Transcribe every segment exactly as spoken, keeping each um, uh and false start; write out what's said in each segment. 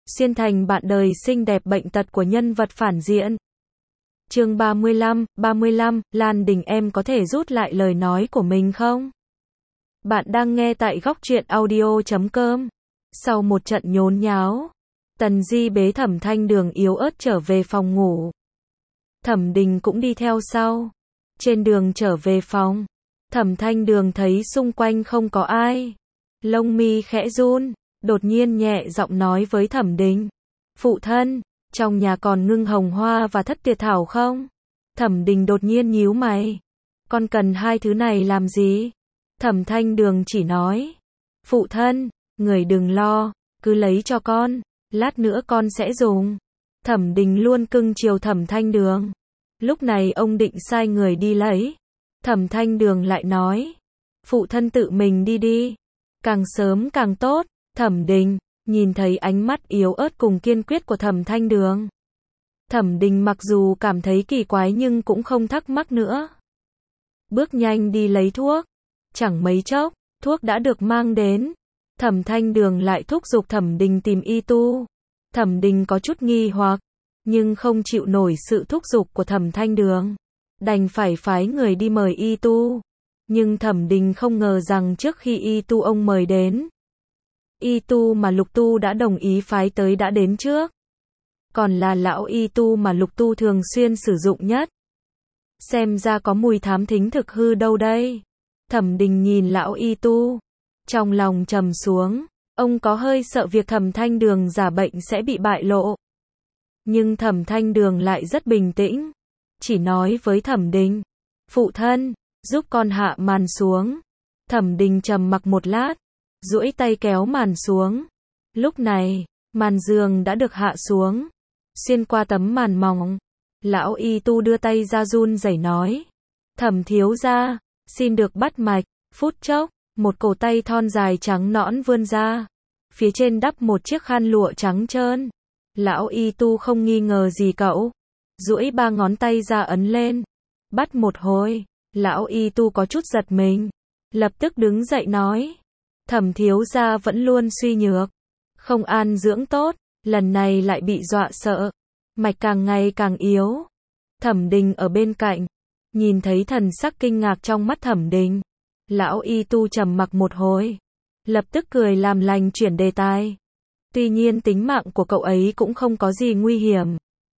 xuyên thành bạn đời xinh đẹp bệnh tật của nhân vật phản diện. Chương ba mươi lăm, ba mươi lăm, Lan Đình em có thể rút lại lời nói của mình không? Bạn đang nghe tại góc truyện audio chấm com. Sau một trận nhốn nháo, Tần Di bế Thẩm Thanh Đường yếu ớt trở về phòng ngủ. Thẩm Đình cũng đi theo sau. Trên đường trở về phòng, Thẩm Thanh Đường thấy xung quanh không có ai. Lông mi khẽ run, đột nhiên nhẹ giọng nói với Thẩm Đình. Phụ thân, trong nhà còn ngưng hồng hoa và thất tuyệt thảo không? Thẩm Đình đột nhiên nhíu mày. Con cần hai thứ này làm gì? Thẩm Thanh Đường chỉ nói. Phụ thân, người đừng lo, cứ lấy cho con, lát nữa con sẽ dùng. Thẩm Đình luôn cưng chiều Thẩm Thanh Đường. Lúc này ông định sai người đi lấy. Thẩm Thanh Đường lại nói. Phụ thân tự mình đi đi. Càng sớm càng tốt. Thẩm Đình nhìn thấy ánh mắt yếu ớt cùng kiên quyết của Thẩm Thanh Đường. Thẩm Đình mặc dù cảm thấy kỳ quái nhưng cũng không thắc mắc nữa. Bước nhanh đi lấy thuốc. Chẳng mấy chốc, thuốc đã được mang đến. Thẩm Thanh Đường lại thúc giục Thẩm Đình tìm y tu. Thẩm Đình có chút nghi hoặc, nhưng không chịu nổi sự thúc giục của Thẩm Thanh Đường. Đành phải phái người đi mời y tu. Nhưng Thẩm Đình không ngờ rằng trước khi y tu ông mời đến, y tu mà Lục Tu đã đồng ý phái tới đã đến trước. Còn là lão y tu mà Lục Tu thường xuyên sử dụng nhất. Xem ra có mùi thám thính thực hư đâu đây. Thẩm Đình nhìn lão y tu, trong lòng trầm xuống. Ông có hơi sợ việc Thẩm Thanh Đường giả bệnh sẽ bị bại lộ. Nhưng Thẩm Thanh Đường lại rất bình tĩnh. Chỉ nói với Thẩm Đình. Phụ thân, giúp con hạ màn xuống. Thẩm Đình trầm mặc một lát, duỗi tay kéo màn xuống. Lúc này, màn giường đã được hạ xuống. Xuyên qua tấm màn mỏng, lão y tu đưa tay ra run rẩy nói. Thẩm thiếu gia, xin được bắt mạch. Phút chốc, một cổ tay thon dài trắng nõn vươn ra. Phía trên đắp một chiếc khăn lụa trắng trơn. Lão y tu không nghi ngờ gì cậu. Duỗi ba ngón tay ra ấn lên. Bắt một hồi, lão y tu có chút giật mình. Lập tức đứng dậy nói. Thẩm thiếu gia vẫn luôn suy nhược. Không an dưỡng tốt, lần này lại bị dọa sợ. Mạch càng ngày càng yếu. Thẩm Đình ở bên cạnh, nhìn thấy thần sắc kinh ngạc trong mắt Thẩm Đình. Lão y tu trầm mặc một hồi. Lập tức cười làm lành chuyển đề tài. Tuy nhiên tính mạng của cậu ấy cũng không có gì nguy hiểm.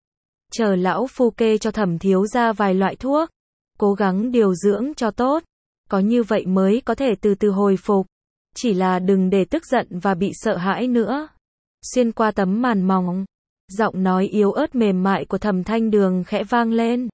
Chờ lão phu kê cho Thẩm thiếu gia vài loại thuốc. Cố gắng điều dưỡng cho tốt. Có như vậy mới có thể từ từ hồi phục. Chỉ là đừng để tức giận và bị sợ hãi nữa. Xuyên qua tấm màn mỏng, giọng nói yếu ớt mềm mại của Thẩm Thanh Đường khẽ vang lên.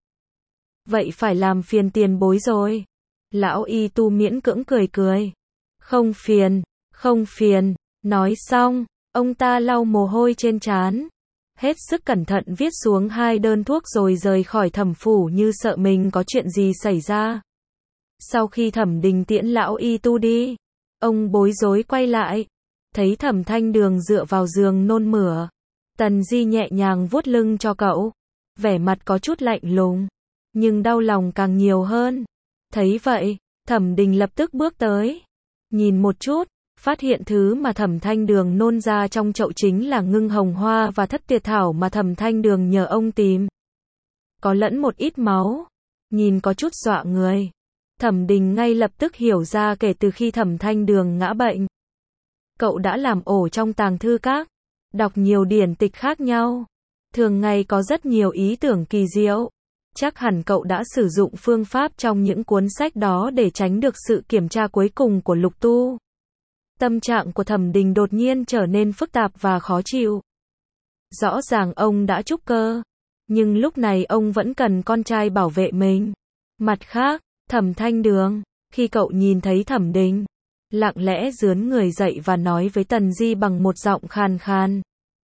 Vậy phải làm phiền tiền bối rồi. Lão y tu miễn cưỡng cười cười. Không phiền, không phiền. Nói xong, ông ta lau mồ hôi trên trán. Hết sức cẩn thận viết xuống hai đơn thuốc rồi rời khỏi Thẩm phủ như sợ mình có chuyện gì xảy ra. Sau khi Thẩm Đình tiễn lão y tu đi, ông bối rối quay lại. Thấy Thẩm Thanh Đường dựa vào giường nôn mửa. Tần Di nhẹ nhàng vuốt lưng cho cậu. Vẻ mặt có chút lạnh lùng. Nhưng đau lòng càng nhiều hơn. Thấy vậy, Thẩm Đình lập tức bước tới. Nhìn một chút, phát hiện thứ mà Thẩm Thanh Đường nôn ra trong chậu chính là ngưng hồng hoa và thất tuyệt thảo mà Thẩm Thanh Đường nhờ ông tìm. Có lẫn một ít máu. Nhìn có chút dọa người. Thẩm Đình ngay lập tức hiểu ra kể từ khi Thẩm Thanh Đường ngã bệnh. Cậu đã làm ổ trong tàng thư các. Đọc nhiều điển tịch khác nhau. Thường ngày có rất nhiều ý tưởng kỳ diệu. Chắc hẳn cậu đã sử dụng phương pháp trong những cuốn sách đó để tránh được sự kiểm tra cuối cùng của Lục Tu. Tâm trạng của Thẩm Đình đột nhiên trở nên phức tạp và khó chịu. Rõ ràng ông đã trúc cơ. Nhưng lúc này ông vẫn cần con trai bảo vệ mình. Mặt khác, Thẩm Thanh Đường, khi cậu nhìn thấy Thẩm Đình, lặng lẽ rướn người dậy và nói với Tần Di bằng một giọng khàn khàn.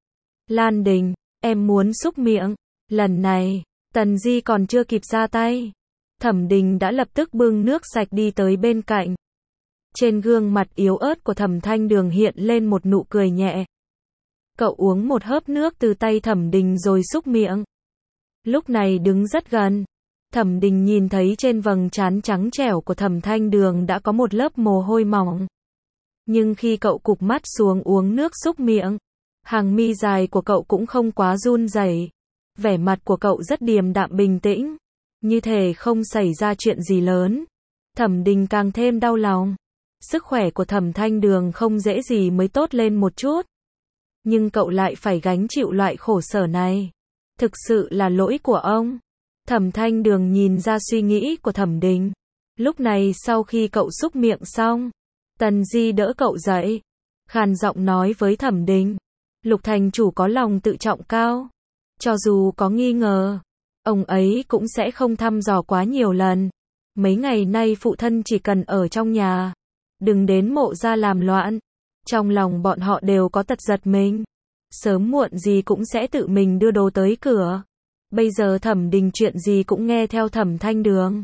Lan Đình, em muốn xúc miệng. Lần này, Tần Di còn chưa kịp ra tay. Thẩm Đình đã lập tức bưng nước sạch đi tới bên cạnh. Trên gương mặt yếu ớt của Thẩm Thanh Đường hiện lên một nụ cười nhẹ. Cậu uống một hớp nước từ tay Thẩm Đình rồi xúc miệng. Lúc này đứng rất gần. Thẩm Đình nhìn thấy trên vầng trán trắng trẻo của Thẩm Thanh Đường đã có một lớp mồ hôi mỏng. Nhưng khi cậu cụp mắt xuống uống nước xúc miệng, Hàng mi dài của cậu cũng không quá run rẩy. Vẻ mặt của cậu rất điềm đạm bình tĩnh, như thể không xảy ra chuyện gì lớn. Thẩm Đình càng thêm đau lòng. Sức khỏe của Thẩm Thanh Đường không dễ gì mới tốt lên một chút. Nhưng cậu lại phải gánh chịu loại khổ sở này. Thực sự là lỗi của ông. Thẩm Thanh Đường nhìn ra suy nghĩ của Thẩm Đình. Lúc này sau khi cậu xúc miệng xong, Tần Di đỡ cậu dậy, khàn giọng nói với Thẩm Đình. Lục thành chủ có lòng tự trọng cao. Cho dù có nghi ngờ, ông ấy cũng sẽ không thăm dò quá nhiều lần. Mấy ngày nay phụ thân chỉ cần ở trong nhà, đừng đến mộ ra làm loạn. Trong lòng bọn họ đều có tật giật mình. Sớm muộn gì cũng sẽ tự mình đưa đồ tới cửa. Bây giờ Thẩm Đình chuyện gì cũng nghe theo Thẩm Thanh Đường.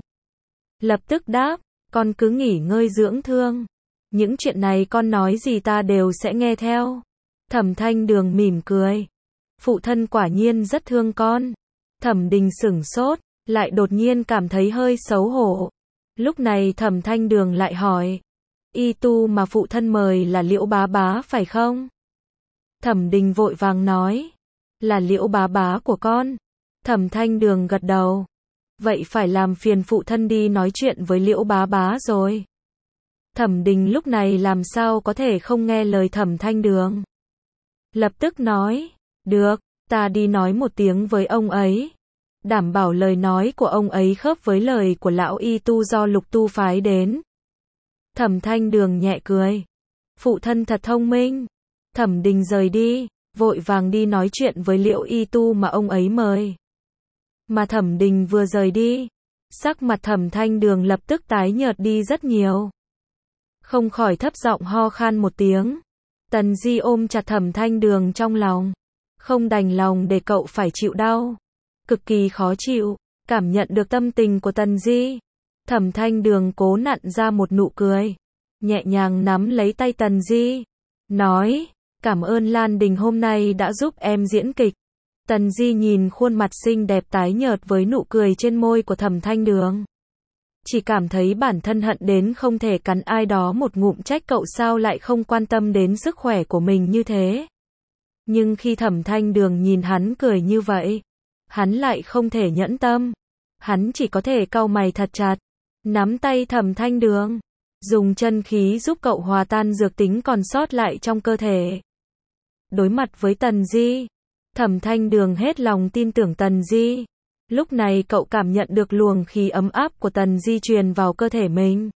Lập tức đáp, con cứ nghỉ ngơi dưỡng thương. Những chuyện này con nói gì ta đều sẽ nghe theo. Thẩm Thanh Đường mỉm cười. Phụ thân quả nhiên rất thương con. Thẩm Đình sửng sốt, lại đột nhiên cảm thấy hơi xấu hổ. Lúc này Thẩm Thanh Đường lại hỏi. Y tu mà phụ thân mời là Liễu bá bá phải không? Thẩm Đình vội vàng nói. Là Liễu bá bá của con. Thẩm Thanh Đường gật đầu. Vậy phải làm phiền phụ thân đi nói chuyện với Liễu bá bá rồi. Thẩm Đình lúc này làm sao có thể không nghe lời Thẩm Thanh Đường. Lập tức nói. Được, ta đi nói một tiếng với ông ấy. Đảm bảo lời nói của ông ấy khớp với lời của lão y tu do Lục tu phái đến. Thẩm Thanh Đường nhẹ cười. Phụ thân thật thông minh. Thẩm Đình rời đi, vội vàng đi nói chuyện với Liễu y tu mà ông ấy mời. Mà Thẩm Đình vừa rời đi, sắc mặt Thẩm Thanh Đường lập tức tái nhợt đi rất nhiều. Không khỏi thấp giọng ho khan một tiếng. Tần Di ôm chặt Thẩm Thanh Đường trong lòng. Không đành lòng để cậu phải chịu đau. Cực kỳ khó chịu, cảm nhận được tâm tình của Tần Di. Thẩm Thanh Đường cố nặn ra một nụ cười. Nhẹ nhàng nắm lấy tay Tần Di. Nói, cảm ơn Lan Đình hôm nay đã giúp em diễn kịch. Tần Di nhìn khuôn mặt xinh đẹp tái nhợt với nụ cười trên môi của Thẩm Thanh Đường. Chỉ cảm thấy bản thân hận đến không thể cắn ai đó một ngụm, trách cậu sao lại không quan tâm đến sức khỏe của mình như thế. Nhưng khi Thẩm Thanh Đường nhìn hắn cười như vậy, hắn lại không thể nhẫn tâm. Hắn chỉ có thể cau mày thật chặt, nắm tay Thẩm Thanh Đường, dùng chân khí giúp cậu hòa tan dược tính còn sót lại trong cơ thể. Đối mặt với Tần Di, Thẩm Thanh Đường hết lòng tin tưởng Tần Di. Lúc này cậu cảm nhận được luồng khí ấm áp của Tần Di truyền vào cơ thể mình.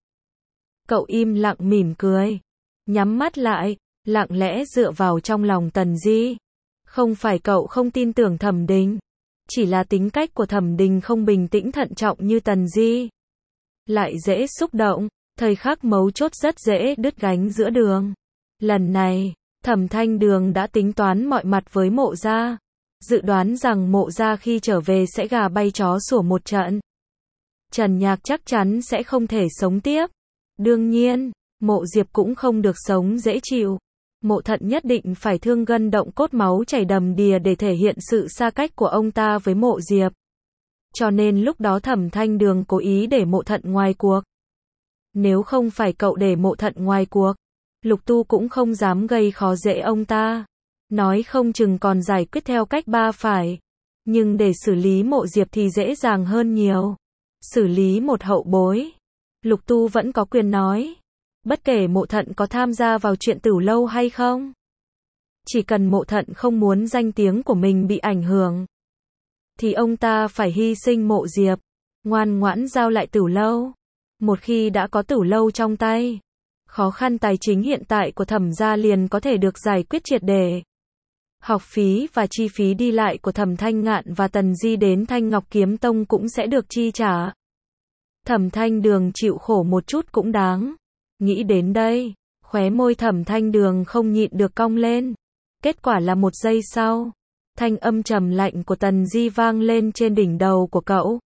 Cậu im lặng mỉm cười, nhắm mắt lại, lặng lẽ dựa vào trong lòng Tần Di. Không phải cậu không tin tưởng Thẩm Đình, chỉ là tính cách của Thẩm Đình không bình tĩnh thận trọng như Tần Di. Lại dễ xúc động, thời khắc mấu chốt rất dễ đứt gánh giữa đường. Lần này, Thẩm Thanh Đường đã tính toán mọi mặt với Mộ gia. Dự đoán rằng Mộ gia khi trở về sẽ gà bay chó sủa một trận. Trần Nhạc chắc chắn sẽ không thể sống tiếp. Đương nhiên, Mộ Diệp cũng không được sống dễ chịu. Mộ Thận nhất định phải thương gân động cốt, máu chảy đầm đìa để thể hiện sự xa cách của ông ta với Mộ Diệp. Cho nên lúc đó Thẩm Thanh Đường cố ý để Mộ Thận ngoài cuộc. Nếu không phải cậu để Mộ Thận ngoài cuộc, Lục Tu cũng không dám gây khó dễ ông ta. Nói không chừng còn giải quyết theo cách ba phải. Nhưng để xử lý Mộ Diệp thì dễ dàng hơn nhiều. Xử lý một hậu bối, Lục Tu vẫn có quyền nói. Bất kể Mộ Thận có tham gia vào chuyện Tửu Lâu hay không. Chỉ cần Mộ Thận không muốn danh tiếng của mình bị ảnh hưởng, thì ông ta phải hy sinh Mộ Diệp, ngoan ngoãn giao lại Tửu Lâu. Một khi đã có Tửu Lâu trong tay, khó khăn tài chính hiện tại của Thẩm gia liền có thể được giải quyết triệt để. Học phí và chi phí đi lại của Thẩm Thanh Ngạn và Tần Di đến Thanh Ngọc Kiếm Tông cũng sẽ được chi trả. Thẩm Thanh Đường chịu khổ một chút cũng đáng. Nghĩ đến đây, khóe môi Thẩm Thanh Đường không nhịn được cong lên. Kết quả là một giây sau, thanh âm trầm lạnh của Tần Di vang lên trên đỉnh đầu của cậu.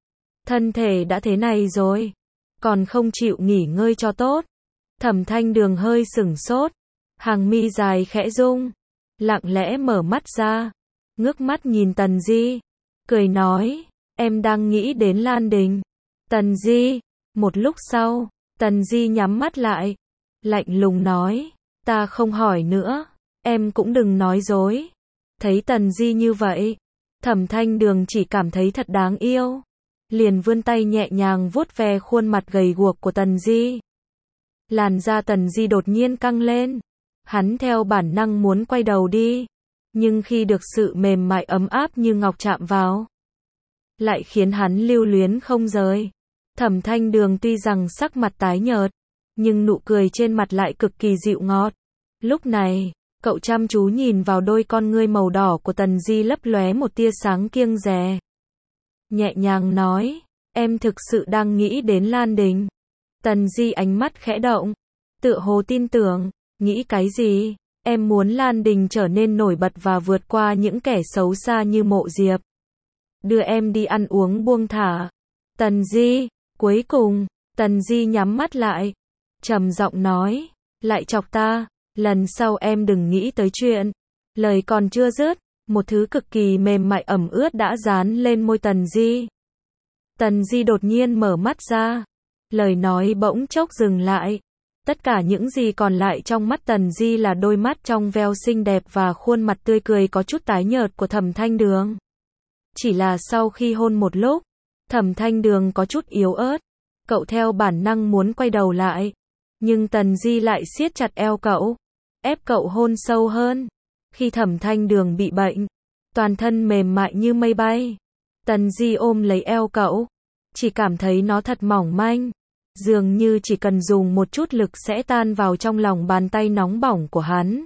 Thân thể đã thế này rồi, còn không chịu nghỉ ngơi cho tốt. Thẩm Thanh Đường hơi sửng sốt, hàng mi dài khẽ rung, lặng lẽ mở mắt ra, ngước mắt nhìn Tần Di, cười nói, em đang nghĩ đến Lan Đình. Tần Di, một lúc sau, Tần Di nhắm mắt lại, lạnh lùng nói, ta không hỏi nữa, em cũng đừng nói dối. Thấy Tần Di như vậy, Thẩm Thanh Đường chỉ cảm thấy thật đáng yêu. Liền vươn tay nhẹ nhàng vuốt ve khuôn mặt gầy guộc của Tần Di. Làn da Tần Di đột nhiên căng lên. Hắn theo bản năng muốn quay đầu đi. Nhưng khi được sự mềm mại ấm áp như ngọc chạm vào, lại khiến hắn lưu luyến không rời. Thẩm Thanh Đường tuy rằng sắc mặt tái nhợt, nhưng nụ cười trên mặt lại cực kỳ dịu ngọt. Lúc này, cậu chăm chú nhìn vào đôi con ngươi màu đỏ của Tần Di lấp lóe một tia sáng kiêng dè. Nhẹ nhàng nói, em thực sự đang nghĩ đến Lan Đình. Tần Di ánh mắt khẽ động, tựa hồ tin tưởng, nghĩ cái gì? Em muốn Lan Đình trở nên nổi bật và vượt qua những kẻ xấu xa như Mộ Diệp. Đưa em đi ăn uống buông thả. Tần Di, cuối cùng, Tần Di nhắm mắt lại, trầm giọng nói, lại chọc ta, lần sau em đừng nghĩ tới chuyện. Lời còn chưa dứt, một thứ cực kỳ mềm mại ẩm ướt đã dán lên môi Tần Di. Tần Di đột nhiên mở mắt ra, lời nói bỗng chốc dừng lại. Tất cả những gì còn lại trong mắt Tần Di là đôi mắt trong veo xinh đẹp và khuôn mặt tươi cười có chút tái nhợt của Thẩm Thanh Đường. Chỉ là sau khi hôn một lúc, Thẩm Thanh Đường có chút yếu ớt. Cậu theo bản năng muốn quay đầu lại. Nhưng Tần Di lại siết chặt eo cậu, ép cậu hôn sâu hơn. Khi Thẩm Thanh Đường bị bệnh, toàn thân mềm mại như mây bay. Tần Di ôm lấy eo cậu, chỉ cảm thấy nó thật mỏng manh. Dường như chỉ cần dùng một chút lực sẽ tan vào trong lòng bàn tay nóng bỏng của hắn.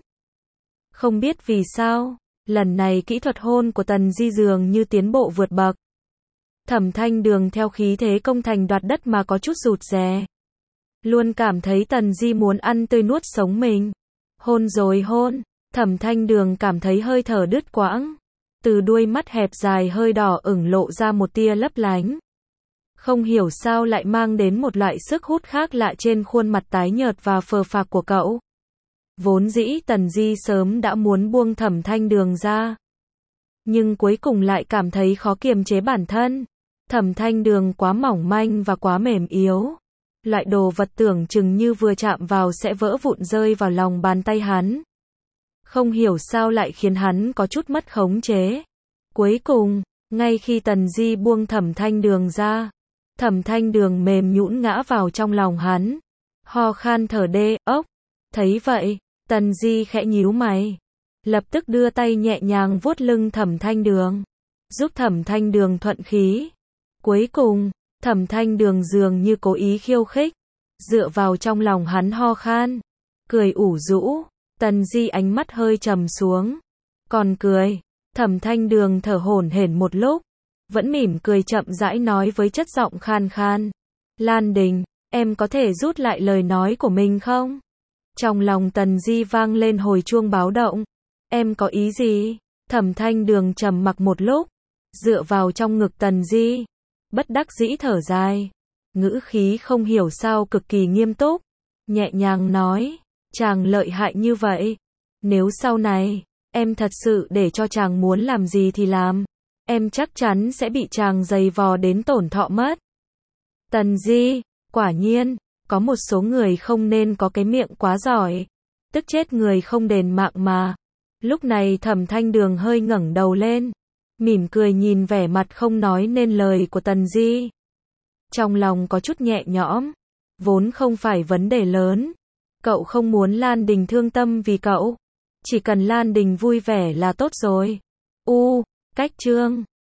Không biết vì sao, lần này kỹ thuật hôn của Tần Di dường như tiến bộ vượt bậc. Thẩm Thanh Đường theo khí thế công thành đoạt đất mà có chút rụt rè. Luôn cảm thấy Tần Di muốn ăn tươi nuốt sống mình. Hôn rồi hôn, Thẩm Thanh Đường cảm thấy hơi thở đứt quãng. Từ đuôi mắt hẹp dài hơi đỏ ửng lộ ra một tia lấp lánh. Không hiểu sao lại mang đến một loại sức hút khác lạ trên khuôn mặt tái nhợt và phờ phạc của cậu. Vốn dĩ Tần Di sớm đã muốn buông Thẩm Thanh Đường ra. Nhưng cuối cùng lại cảm thấy khó kiềm chế bản thân. Thẩm Thanh Đường quá mỏng manh và quá mềm yếu. Loại đồ vật tưởng chừng như vừa chạm vào sẽ vỡ vụn rơi vào lòng bàn tay hắn. Không hiểu sao lại khiến hắn có chút mất khống chế. Cuối cùng, ngay khi Tần Di buông Thẩm Thanh Đường ra, Thẩm Thanh Đường mềm nhũn ngã vào trong lòng hắn. Ho khan thở đê, ốc. Thấy vậy, Tần Di khẽ nhíu mày. Lập tức đưa tay nhẹ nhàng vuốt lưng Thẩm Thanh Đường. Giúp Thẩm Thanh Đường thuận khí. Cuối cùng, Thẩm Thanh Đường dường như cố ý khiêu khích. Dựa vào trong lòng hắn ho khan. Cười ủ rũ. Tần Di ánh mắt hơi trầm xuống. Còn cười. Thẩm Thanh Đường thở hổn hển một lúc. Vẫn mỉm cười chậm rãi nói với chất giọng khan khan. Lan Đình, em có thể rút lại lời nói của mình không? Trong lòng Tần Di vang lên hồi chuông báo động. Em có ý gì? Thẩm Thanh Đường trầm mặc một lúc. Dựa vào trong ngực Tần Di. Bất đắc dĩ thở dài. Ngữ khí không hiểu sao cực kỳ nghiêm túc. Nhẹ nhàng nói. Chàng lợi hại như vậy. Nếu sau này, em thật sự để cho chàng muốn làm gì thì làm. Em chắc chắn sẽ bị chàng giày vò đến tổn thọ mất. Tần Di, quả nhiên, có một số người không nên có cái miệng quá giỏi. Tức chết người không đền mạng mà. Lúc này Thẩm Thanh Đường hơi ngẩng đầu lên. Mỉm cười nhìn vẻ mặt không nói nên lời của Tần Di. Trong lòng có chút nhẹ nhõm. Vốn không phải vấn đề lớn. Cậu không muốn Lan Đình thương tâm vì cậu. Chỉ cần Lan Đình vui vẻ là tốt rồi. U, cách chương.